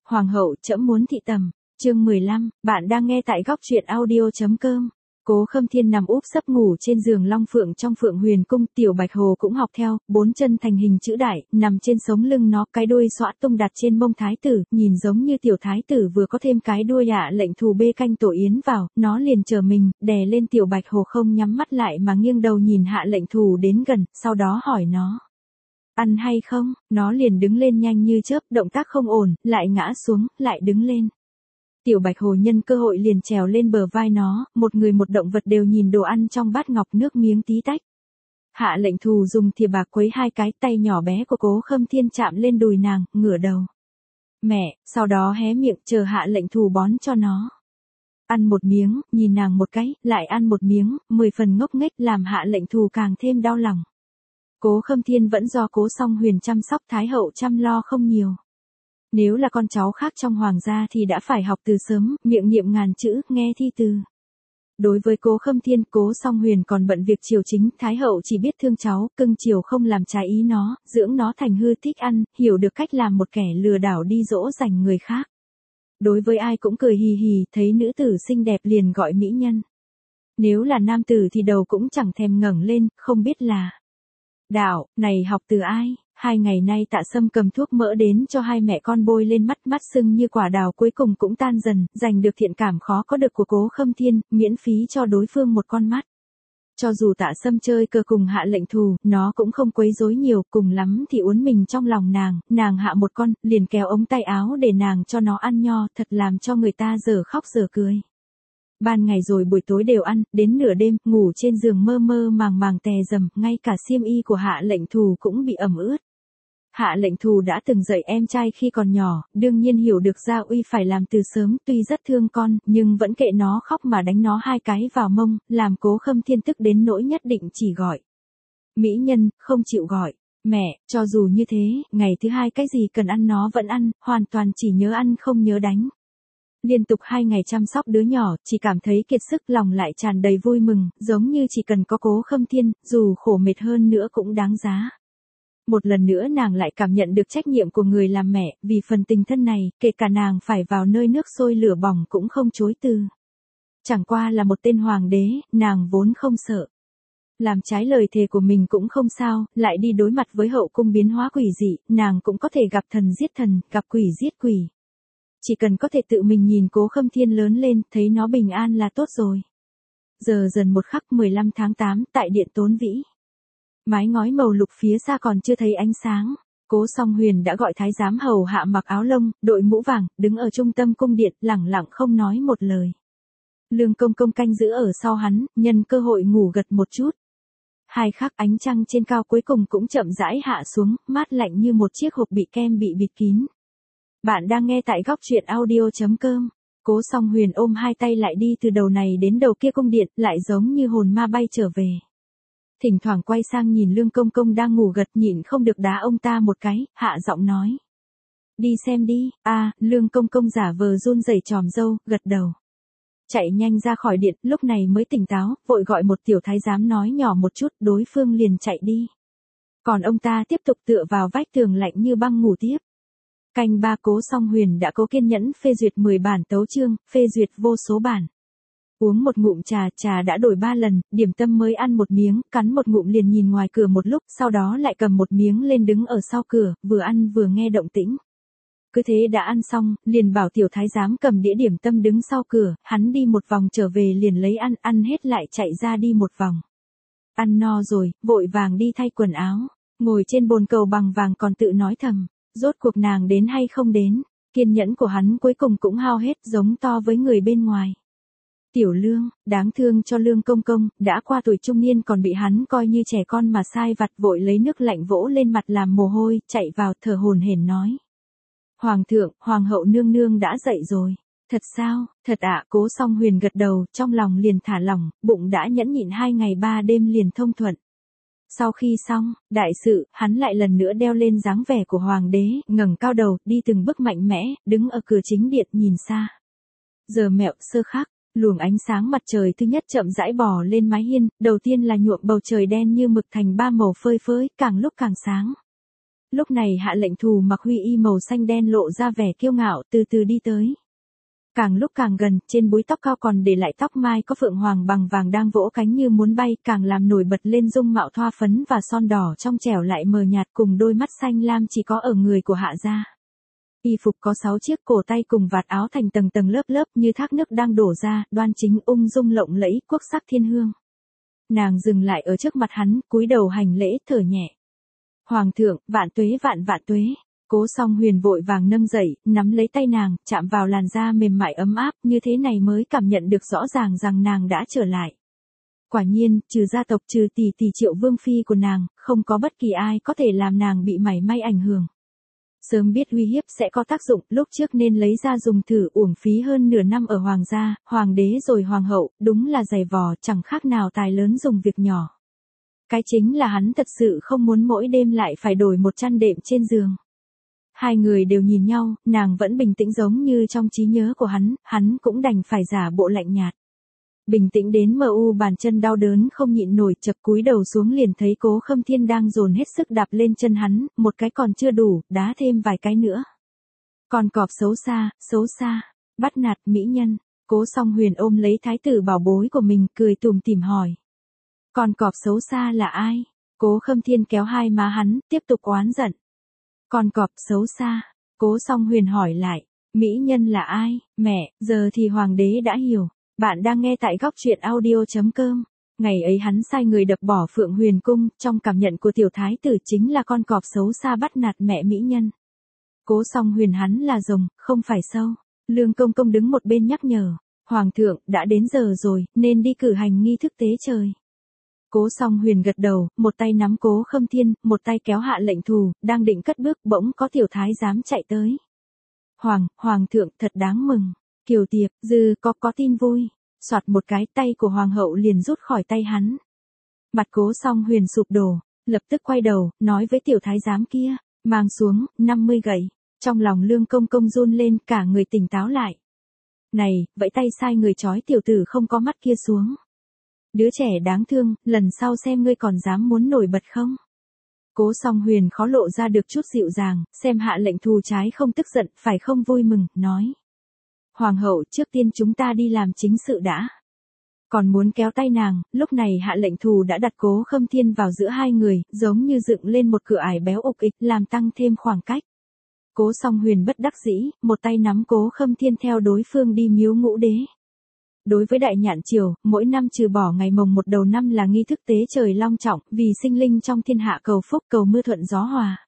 Hoàng hậu trẫm muốn thị tầm. Chương 15, bạn đang nghe tại góc truyện audio.com. Cố Khâm Thiên nằm úp sấp ngủ trên giường Long Phượng trong Phượng Huyền Cung, Tiểu Bạch Hồ cũng học theo, bốn chân thành hình chữ đại, nằm trên sống lưng nó, cái đuôi xõa tung đặt trên mông thái tử, nhìn giống như tiểu thái tử vừa có thêm cái đuôi lệnh thù bê canh tổ yến vào, nó liền chờ mình, đè lên Tiểu Bạch Hồ không nhắm mắt lại mà nghiêng đầu nhìn lệnh thù đến gần, sau đó hỏi nó. Ăn hay không, nó liền đứng lên nhanh như chớp, động tác không ổn, lại ngã xuống, lại đứng lên. Tiểu Bạch Hồ nhân cơ hội liền trèo lên bờ vai nó, một người một động vật đều nhìn đồ ăn trong bát ngọc nước miếng tí tách. Lệnh thù dùng thìa bạc quấy hai cái, tay nhỏ bé của Cố Khâm Thiên chạm lên đùi nàng, ngửa đầu. Mẹ, sau đó hé miệng chờ lệnh thù bón cho nó. Ăn một miếng, nhìn nàng một cái, lại ăn một miếng, 10 phần ngốc nghếch làm lệnh thù càng thêm đau lòng. Cố Khâm Thiên vẫn do Cố Song Huyền chăm sóc, Thái hậu chăm lo không nhiều. Nếu là con cháu khác trong hoàng gia thì đã phải học từ sớm, miệng niệm ngàn chữ, nghe thi từ. Đối với Cố Khâm Thiên, Cố Song Huyền còn bận việc triều chính, Thái hậu chỉ biết thương cháu, cưng chiều không làm trái ý nó, dưỡng nó thành hư thích ăn, hiểu được cách làm một kẻ lừa đảo đi dỗ dành người khác. Đối với ai cũng cười hì hì, thấy nữ tử xinh đẹp liền gọi mỹ nhân. Nếu là nam tử thì đầu cũng chẳng thèm ngẩng lên, không biết là đạo, này học từ ai? 2 ngày nay Tạ Sâm cầm thuốc mỡ đến cho hai mẹ con bôi lên mắt, mắt sưng như quả đào cuối cùng cũng tan dần, giành được thiện cảm khó có được của Cố Khâm Thiên, miễn phí cho đối phương một con mắt. Cho dù Tạ Sâm chơi cờ cùng lệnh thù, nó cũng không quấy rối nhiều, cùng lắm thì uốn mình trong lòng nàng hạ một con, liền kéo ống tay áo để nàng cho nó ăn nho, thật làm cho người ta giờ khóc giờ cười. Ban ngày rồi buổi tối đều ăn, đến nửa đêm, ngủ trên giường mơ mơ màng tè dầm, ngay cả xiêm y của lệnh thù cũng bị ẩm ướt. Lệnh thù đã từng dạy em trai khi còn nhỏ, đương nhiên hiểu được gia uy phải làm từ sớm, tuy rất thương con, nhưng vẫn kệ nó khóc mà đánh nó 2 cái vào mông, làm Cố Khâm Thiên tức đến nỗi nhất định chỉ gọi mỹ nhân, không chịu gọi mẹ, cho dù như thế, ngày thứ 2 cái gì cần ăn nó vẫn ăn, hoàn toàn chỉ nhớ ăn không nhớ đánh. Liên tục 2 ngày chăm sóc đứa nhỏ, chỉ cảm thấy kiệt sức, lòng lại tràn đầy vui mừng, giống như chỉ cần có Cố Khâm Thiên, dù khổ mệt hơn nữa cũng đáng giá. Một lần nữa nàng lại cảm nhận được trách nhiệm của người làm mẹ, vì phần tình thân này, kể cả nàng phải vào nơi nước sôi lửa bỏng cũng không chối từ. Chẳng qua là một tên hoàng đế, nàng vốn không sợ. Làm trái lời thề của mình cũng không sao, lại đi đối mặt với hậu cung biến hóa quỷ dị, nàng cũng có thể gặp thần giết thần, gặp quỷ giết quỷ. Chỉ cần có thể tự mình nhìn Cố Khâm Thiên lớn lên, thấy nó bình an là tốt rồi. Giờ dần một khắc 15 tháng 8, tại điện Tốn Vĩ. Mái ngói màu lục phía xa còn chưa thấy ánh sáng. Cố Song Huyền đã gọi thái giám hầu hạ mặc áo lông, đội mũ vàng, đứng ở trung tâm cung điện, lẳng lặng không nói một lời. Lương Công Công canh giữ ở sau hắn, nhân cơ hội ngủ gật một chút. 2 khắc ánh trăng trên cao cuối cùng cũng chậm rãi hạ xuống, mát lạnh như một chiếc hộp bị kem bị bịt kín. Bạn đang nghe tại góc truyện audio.com. Cố Song Huyền ôm 2 tay lại đi từ đầu này đến đầu kia cung điện, lại giống như hồn ma bay trở về. Thỉnh thoảng quay sang nhìn Lương Công Công đang ngủ gật, nhịn không được đá ông ta một cái, hạ giọng nói. Đi xem đi, Lương Công Công giả vờ run rẩy chòm râu, gật đầu. Chạy nhanh ra khỏi điện, lúc này mới tỉnh táo, vội gọi một tiểu thái giám nói nhỏ một chút, đối phương liền chạy đi. Còn ông ta tiếp tục tựa vào vách tường lạnh như băng ngủ tiếp. Canh 3 Cố Song Huyền đã cố kiên nhẫn phê duyệt 10 bản tấu chương, phê duyệt vô số bản. Uống một ngụm trà đã đổi 3 lần, điểm tâm mới ăn một miếng, cắn một ngụm liền nhìn ngoài cửa một lúc, sau đó lại cầm một miếng lên đứng ở sau cửa, vừa ăn vừa nghe động tĩnh. Cứ thế đã ăn xong, liền bảo tiểu thái giám cầm đĩa điểm tâm đứng sau cửa, hắn đi một vòng trở về liền lấy ăn hết lại chạy ra đi một vòng. Ăn no rồi, vội vàng đi thay quần áo, ngồi trên bồn cầu bằng vàng còn tự nói thầm, rốt cuộc nàng đến hay không đến, kiên nhẫn của hắn cuối cùng cũng hao hết, giống to với người bên ngoài. Tiểu Lương, đáng thương cho Lương Công Công, đã qua tuổi trung niên còn bị hắn coi như trẻ con mà sai vặt, vội lấy nước lạnh vỗ lên mặt làm mồ hôi, chạy vào thở hổn hển nói. Hoàng thượng, Hoàng hậu nương nương đã dậy rồi. Thật sao, thật ạ, Cố Song Huyền gật đầu, trong lòng liền thả lỏng, bụng đã nhẫn nhịn 2 ngày 3 đêm liền thông thuận. Sau khi xong, đại sự, hắn lại lần nữa đeo lên dáng vẻ của hoàng đế, ngẩng cao đầu, đi từng bước mạnh mẽ, đứng ở cửa chính điện nhìn xa. Giờ mẹo sơ khắc. Luồng ánh sáng mặt trời thứ nhất chậm rãi bò lên mái hiên, đầu tiên là nhuộm bầu trời đen như mực thành 3 màu phơi phới, càng lúc càng sáng. Lúc này Hạ Lệnh Thù mặc huy y màu xanh đen lộ ra vẻ kiêu ngạo từ từ đi tới. Càng lúc càng gần, trên búi tóc cao còn để lại tóc mai có phượng hoàng bằng vàng đang vỗ cánh như muốn bay, càng làm nổi bật lên dung mạo thoa phấn và son đỏ trong trẻo lại mờ nhạt cùng đôi mắt xanh lam chỉ có ở người của Hạ gia. Y phục có 6 chiếc, cổ tay cùng vạt áo thành tầng tầng lớp lớp như thác nước đang đổ ra, đoan chính ung dung lộng lẫy, quốc sắc thiên hương. Nàng dừng lại ở trước mặt hắn, cúi đầu hành lễ, thở nhẹ. Hoàng thượng, vạn tuế vạn vạn tuế. Cố Song Huyền vội vàng nâng dậy, nắm lấy tay nàng, chạm vào làn da mềm mại ấm áp, như thế này mới cảm nhận được rõ ràng rằng nàng đã trở lại. Quả nhiên, trừ gia tộc, trừ tỷ tỷ Triệu vương phi của nàng, không có bất kỳ ai có thể làm nàng bị mảy may ảnh hưởng. Sớm biết uy hiếp sẽ có tác dụng, lúc trước nên lấy ra dùng thử, uổng phí hơn nửa năm ở hoàng gia, hoàng đế rồi hoàng hậu, đúng là dày vò, chẳng khác nào tài lớn dùng việc nhỏ. Cái chính là hắn thật sự không muốn mỗi đêm lại phải đổi một chăn đệm trên giường. Hai người đều nhìn nhau, nàng vẫn bình tĩnh giống như trong trí nhớ của hắn cũng đành phải giả bộ lạnh nhạt. Bình tĩnh đến mờ u bàn chân đau đớn không nhịn nổi, chập cúi đầu xuống liền thấy Cố Khâm Thiên đang dồn hết sức đạp lên chân hắn, một cái còn chưa đủ, đá thêm vài cái nữa. Con cọp xấu xa, bắt nạt mỹ nhân. Cố Song Huyền ôm lấy thái tử bảo bối của mình, cười tủm tỉm hỏi. Con cọp xấu xa là ai? Cố Khâm Thiên kéo hai má hắn, tiếp tục oán giận. Con cọp xấu xa, Cố Song Huyền hỏi lại, mỹ nhân là ai? Mẹ, giờ thì hoàng đế đã hiểu. Bạn đang nghe tại góc truyện audio.com. Ngày ấy hắn sai người đập bỏ Phượng Huyền Cung, trong cảm nhận của tiểu thái tử chính là con cọp xấu xa bắt nạt mẹ mỹ nhân. Cố Song Huyền hắn là rồng, không phải sâu. Lương Công Công đứng một bên nhắc nhở, Hoàng thượng, đã đến giờ rồi, nên đi cử hành nghi thức tế trời. Cố Song Huyền gật đầu, một tay nắm Cố Khâm Thiên, một tay kéo Hạ Lệnh Thù, đang định cất bước, bỗng có tiểu thái giám chạy tới. Hoàng thượng, thật đáng mừng. Kiều Tiệp, có tin vui. Soạt một cái, tay của hoàng hậu liền rút khỏi tay hắn. Mặt Cố Song Huyền sụp đổ, lập tức quay đầu, nói với tiểu thái giám kia, mang xuống, 50 gậy. Trong lòng Lương Công Công run lên, cả người tỉnh táo lại. Này, vẫy tay sai người trói tiểu tử không có mắt kia xuống. Đứa trẻ đáng thương, lần sau xem ngươi còn dám muốn nổi bật không? Cố Song Huyền khó lộ ra được chút dịu dàng, xem Hạ Lệnh Thù trái không tức giận, phải không vui mừng, nói. Hoàng hậu, trước tiên chúng ta đi làm chính sự đã. Còn muốn kéo tay nàng, lúc này Hạ Lệnh Thù đã đặt Cố Khâm Thiên vào giữa hai người, giống như dựng lên một cửa ải béo ục ịch, làm tăng thêm khoảng cách. Cố Song Huyền bất đắc dĩ, một tay nắm Cố Khâm Thiên theo đối phương đi miếu Ngũ Đế. Đối với Đại Nhạn Triều, mỗi năm trừ bỏ ngày mồng 1 đầu năm là nghi thức tế trời long trọng, vì sinh linh trong thiên hạ cầu phúc cầu mưa thuận gió hòa.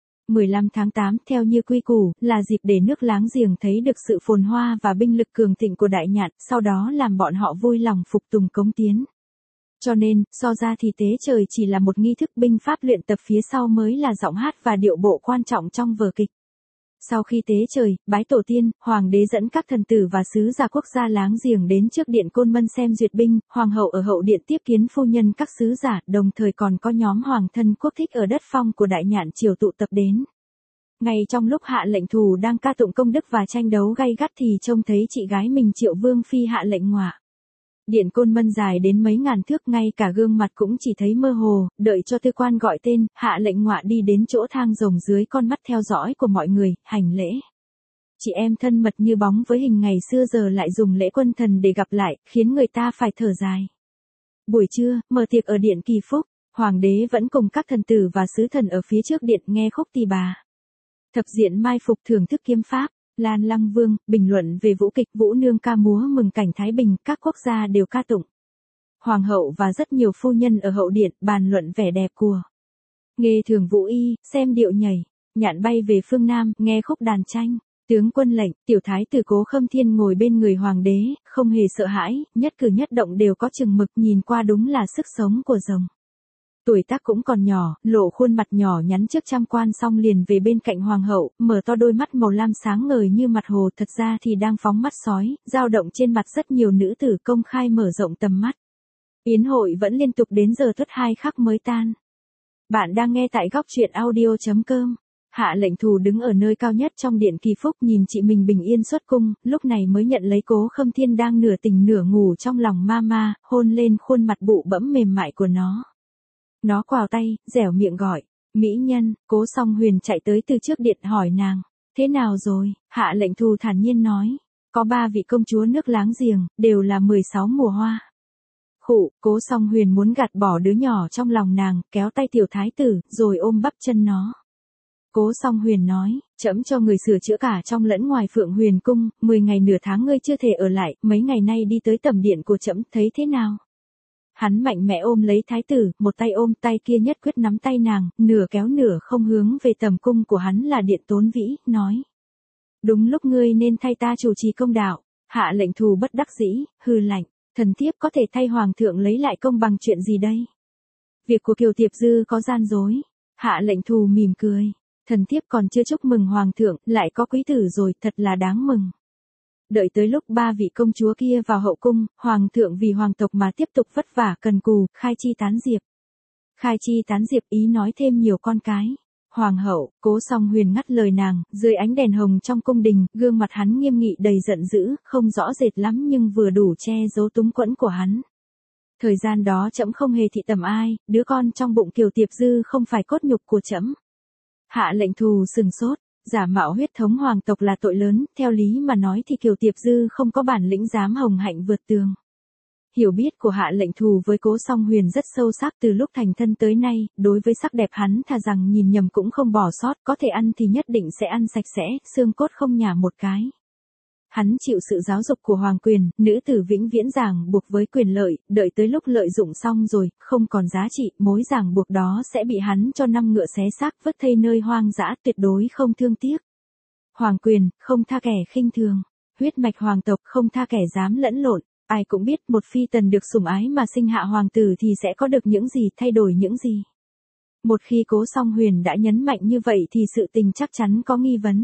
15 tháng 8 theo như quy củ, là dịp để nước láng giềng thấy được sự phồn hoa và binh lực cường thịnh của Đại Nhạn, sau đó làm bọn họ vui lòng phục tùng cống tiến. Cho nên, so ra thì tế trời chỉ là một nghi thức binh pháp luyện tập, phía sau mới là giọng hát và điệu bộ quan trọng trong vở kịch. Sau khi tế trời, bái tổ tiên, hoàng đế dẫn các thần tử và sứ giả quốc gia láng giềng đến trước điện Côn Mân xem duyệt binh, hoàng hậu ở hậu điện tiếp kiến phu nhân các sứ giả, đồng thời còn có nhóm hoàng thân quốc thích ở đất phong của Đại Nhạn Triều tụ tập đến. Ngay trong lúc Hạ Lệnh Thù đang ca tụng công đức và tranh đấu gay gắt thì trông thấy chị gái mình Triệu vương phi Hạ Lệnh Ngọa. Điện Côn Mân dài đến mấy ngàn thước, ngay cả gương mặt cũng chỉ thấy mơ hồ, đợi cho tư quan gọi tên, Hạ Lệnh Ngọa đi đến chỗ thang rồng dưới con mắt theo dõi của mọi người, hành lễ. Chị em thân mật như bóng với hình ngày xưa giờ lại dùng lễ quân thần để gặp lại, khiến người ta phải thở dài. Buổi trưa, mở tiệc ở điện Kỳ Phúc, hoàng đế vẫn cùng các thần tử và sứ thần ở phía trước điện nghe khúc tỳ bà. Thập diện mai phục thưởng thức kiếm pháp. Lan Lăng Vương, bình luận về vũ kịch, Vũ Nương ca múa mừng cảnh Thái Bình, các quốc gia đều ca tụng. Hoàng hậu và rất nhiều phu nhân ở hậu điện bàn luận vẻ đẹp của nghề thường vũ y, xem điệu nhảy, nhạn bay về phương Nam, nghe khúc đàn tranh. Tướng quân lệnh, tiểu thái tử Cố Khâm Thiên ngồi bên người hoàng đế, không hề sợ hãi, nhất cử nhất động đều có chừng mực, nhìn qua đúng là sức sống của rồng. Tuổi tác cũng còn nhỏ, lộ khuôn mặt nhỏ nhắn trước trăm quan xong liền về bên cạnh hoàng hậu, mở to đôi mắt màu lam sáng ngời như mặt hồ, thật ra thì đang phóng mắt sói, dao động trên mặt rất nhiều nữ tử công khai mở rộng tầm mắt. Yến hội vẫn liên tục đến giờ tuất 2 khắc mới tan. Bạn đang nghe tại góc truyện audio.com. Hạ Lệnh Thù đứng ở nơi cao nhất trong điện Kỳ Phúc nhìn chị mình bình yên xuất cung, lúc này mới nhận lấy Cố Khâm Thiên đang nửa tỉnh nửa ngủ trong lòng mama, hôn lên khuôn mặt bụ bẫm mềm mại của nó. Nó quàng tay, dẻo miệng gọi, Mỹ nhân, Cố Song Huyền chạy tới từ trước điện hỏi nàng, thế nào rồi, Hạ Lệnh Thù thản nhiên nói, có 3 vị công chúa nước láng giềng, đều là 16 mùa hoa. Khụ, Cố Song Huyền muốn gạt bỏ đứa nhỏ trong lòng nàng, kéo tay tiểu thái tử, rồi ôm bắp chân nó. Cố Song Huyền nói, trẫm cho người sửa chữa cả trong lẫn ngoài Phượng Huyền cung, 10 ngày nửa tháng ngươi chưa thể ở lại, mấy ngày nay đi tới tầm điện của trẫm, thấy thế nào? Hắn mạnh mẽ ôm lấy thái tử, một tay ôm tay kia nhất quyết nắm tay nàng, nửa kéo nửa không hướng về tầm cung của hắn là Điện Tốn Vĩ, nói. Đúng lúc ngươi nên thay ta chủ trì công đạo. Hạ Lệnh Thù bất đắc dĩ, hừ lạnh, thần thiếp có thể thay hoàng thượng lấy lại công bằng chuyện gì đây? Việc của Kiều Tiệp Dư có gian dối. Hạ Lệnh Thù mỉm cười, thần thiếp còn chưa chúc mừng hoàng thượng, lại có quý tử rồi, thật là đáng mừng. Đợi tới lúc 3 vị công chúa kia vào hậu cung, hoàng thượng vì hoàng tộc mà tiếp tục vất vả cần cù, khai chi tán diệp. Khai chi tán diệp ý nói thêm nhiều con cái. Hoàng hậu, Cố Song Huyền ngắt lời nàng, dưới ánh đèn hồng trong cung đình, gương mặt hắn nghiêm nghị đầy giận dữ, không rõ rệt lắm nhưng vừa đủ che giấu túng quẫn của hắn. Thời gian đó trẫm không hề thị tầm ai, đứa con trong bụng Kiều Tiệp Dư không phải cốt nhục của trẫm. Hạ Lệnh Thù sừng sốt, giả mạo huyết thống hoàng tộc là tội lớn, theo lý mà nói thì Kiều Tiệp Dư không có bản lĩnh dám hồng hạnh vượt tường. Hiểu biết của Hạ Lệnh Thù với Cố Song Huyền rất sâu sắc từ lúc thành thân tới nay, đối với sắc đẹp hắn thà rằng nhìn nhầm cũng không bỏ sót, có thể ăn thì nhất định sẽ ăn sạch sẽ, xương cốt không nhả một cái. Hắn chịu sự giáo dục của hoàng quyền, nữ tử vĩnh viễn ràng buộc với quyền lợi, đợi tới lúc lợi dụng xong rồi, không còn giá trị, mối ràng buộc đó sẽ bị hắn cho 5 ngựa xé xác vứt thây nơi hoang dã, tuyệt đối không thương tiếc. Hoàng quyền, không tha kẻ khinh thường, huyết mạch hoàng tộc không tha kẻ dám lẫn lộn. Ai cũng biết một phi tần được sủng ái mà sinh hạ hoàng tử thì sẽ có được những gì, thay đổi những gì. Một khi Cố Song Huyền đã nhấn mạnh như vậy thì sự tình chắc chắn có nghi vấn.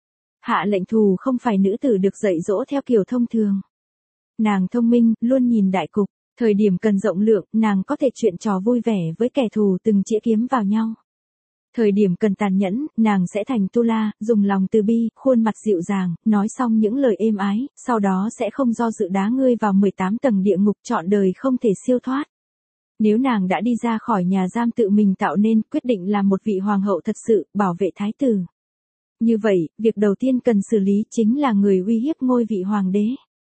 Hạ Lệnh Thù không phải nữ tử được dạy dỗ theo kiểu thông thường. Nàng thông minh, luôn nhìn đại cục, thời điểm cần rộng lượng, nàng có thể chuyện trò vui vẻ với kẻ thù từng chĩa kiếm vào nhau. Thời điểm cần tàn nhẫn, nàng sẽ thành tu la, dùng lòng từ bi, khuôn mặt dịu dàng, nói xong những lời êm ái, sau đó sẽ không do dự đá ngươi vào 18 tầng địa ngục trọn đời không thể siêu thoát. Nếu nàng đã đi ra khỏi nhà giam tự mình tạo nên, quyết định làm một vị hoàng hậu thật sự, bảo vệ thái tử. Như vậy, việc đầu tiên cần xử lý chính là người uy hiếp ngôi vị hoàng đế.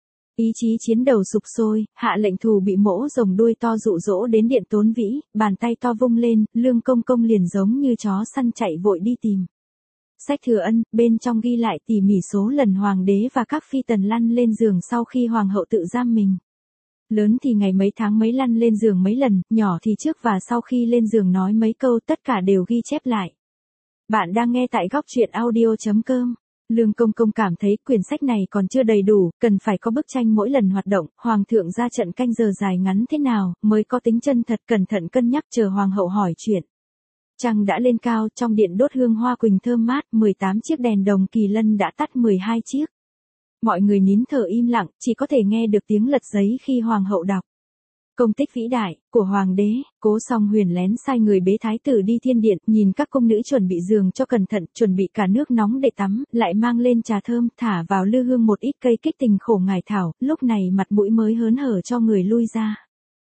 Ý chí chiến đầu sục sôi, Hạ Lệnh Thù bị mỗ rồng đuôi to dụ dỗ đến Điện Tốn Vĩ, bàn tay to vung lên, Lương Công Công liền giống như chó săn chạy vội đi tìm. Sách Thừa Ân, bên trong ghi lại tỉ mỉ số lần hoàng đế và các phi tần lăn lên giường sau khi hoàng hậu tự giam mình. Lớn thì ngày mấy tháng mấy lăn lên giường mấy lần, nhỏ thì trước và sau khi lên giường nói mấy câu, tất cả đều ghi chép lại. Bạn đang nghe tại góc truyện audio.com. Lương Công Công cảm thấy quyển sách này còn chưa đầy đủ, cần phải có bức tranh mỗi lần hoạt động, hoàng thượng ra trận canh giờ dài ngắn thế nào, mới có tính chân thật, cẩn thận cân nhắc chờ hoàng hậu hỏi chuyện. Trăng đã lên cao, trong điện đốt hương hoa quỳnh thơm mát, 18 chiếc đèn đồng kỳ lân đã tắt 12 chiếc. Mọi người nín thở im lặng, chỉ có thể nghe được tiếng lật giấy khi hoàng hậu đọc. Công tích vĩ đại của hoàng đế. Cố Song Huyền lén sai người bế thái tử đi thiên điện, nhìn các cung nữ chuẩn bị giường cho cẩn thận, chuẩn bị cả nước nóng để tắm, lại mang lên trà thơm, thả vào lư hương một ít cây kích tình khổ ngải thảo, lúc này mặt mũi mới hớn hở cho người lui ra.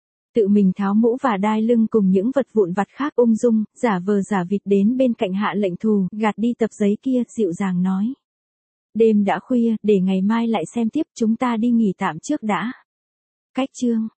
Tự mình tháo mũ và đai lưng cùng những vật vụn vặt khác ung dung, giả vờ giả vịt đến bên cạnh Hạ Lệnh Thù, gạt đi tập giấy kia, dịu dàng nói. Đêm đã khuya, để ngày mai lại xem tiếp, chúng ta đi nghỉ tạm trước đã. Cách chương